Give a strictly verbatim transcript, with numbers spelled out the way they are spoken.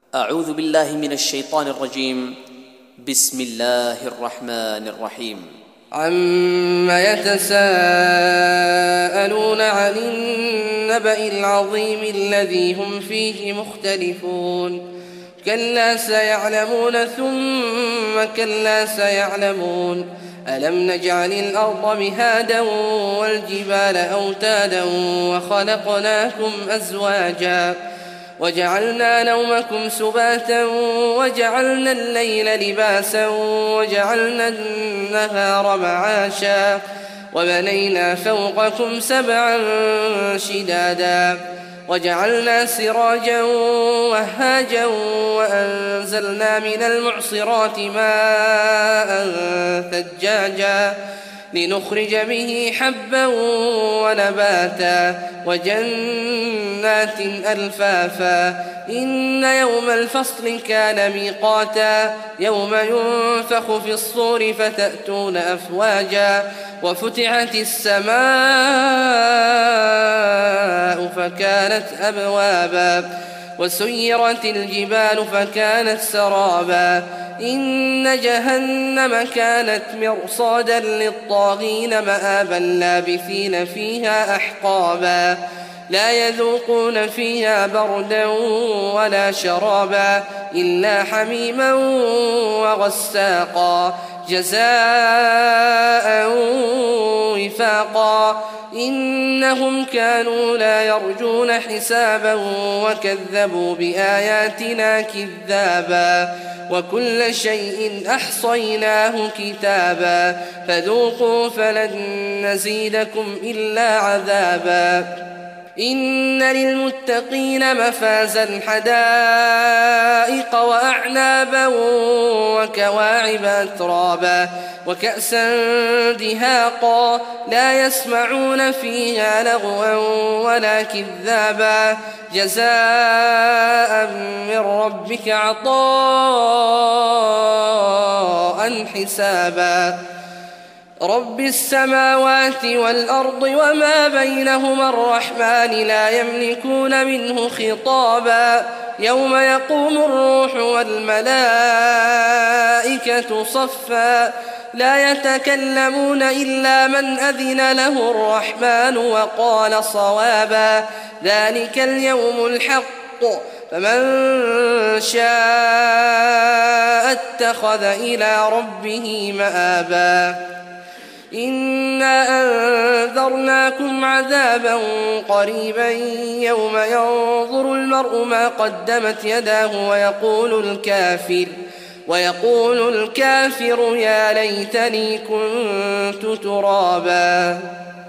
أعوذ بالله من الشيطان الرجيم. بسم الله الرحمن الرحيم. عم يتساءلون عن النبأ العظيم الذي هم فيه مختلفون كلا سيعلمون ثم كلا سيعلمون ألم نجعل الأرض مهادا والجبال أوتادا وخلقناكم أزواجا وجعلنا نومكم سباتا وجعلنا الليل لباسا وجعلنا النهار معاشا وبنينا فوقكم سبعا شدادا وجعلنا سراجا وهاجا وأنزلنا من المعصرات ماء ثجاجا لنخرج به حبا ونباتا وجنات ألفافا إن يوم الفصل كان ميقاتا يوم ينفخ في الصور فتأتون أفواجا وفتحت السماء فكانت أبوابا وسيرت الجبال فكانت سرابا إن جهنم كانت مرصادا للطاغين مآبا لابثين فيها أحقابا لا يذوقون فيها بردا ولا شرابا إلا حميما وغساقا جزاء وفاقا إنهم كانوا لا يرجون حسابا وكذبوا بآياتنا كذابا وكل شيء أحصيناه كتابا فذوقوا فلن نزيدكم إلا عذابا إن للمتقين مفازا حدائق وأعنابا وكواعب أترابا وكأسا دهاقا لا يسمعون فيها لغوا ولا كذابا جزاء من ربك عطاء حسابا رب السماوات والأرض وما بينهما الرحمن لا يملكون منه خطابا يوم يقوم الروح والملائكة صفا لا يتكلمون إلا من أذن له الرحمن وقال صوابا ذلك اليوم الحق فمن شاء اتخذ إلى ربه مآبا إنا أنذرناكم عذابا قريبا يوم ينظر المرء ما قدمت يداه ويقول الكافر ويقول الكافر يا ليتني كنت ترابا.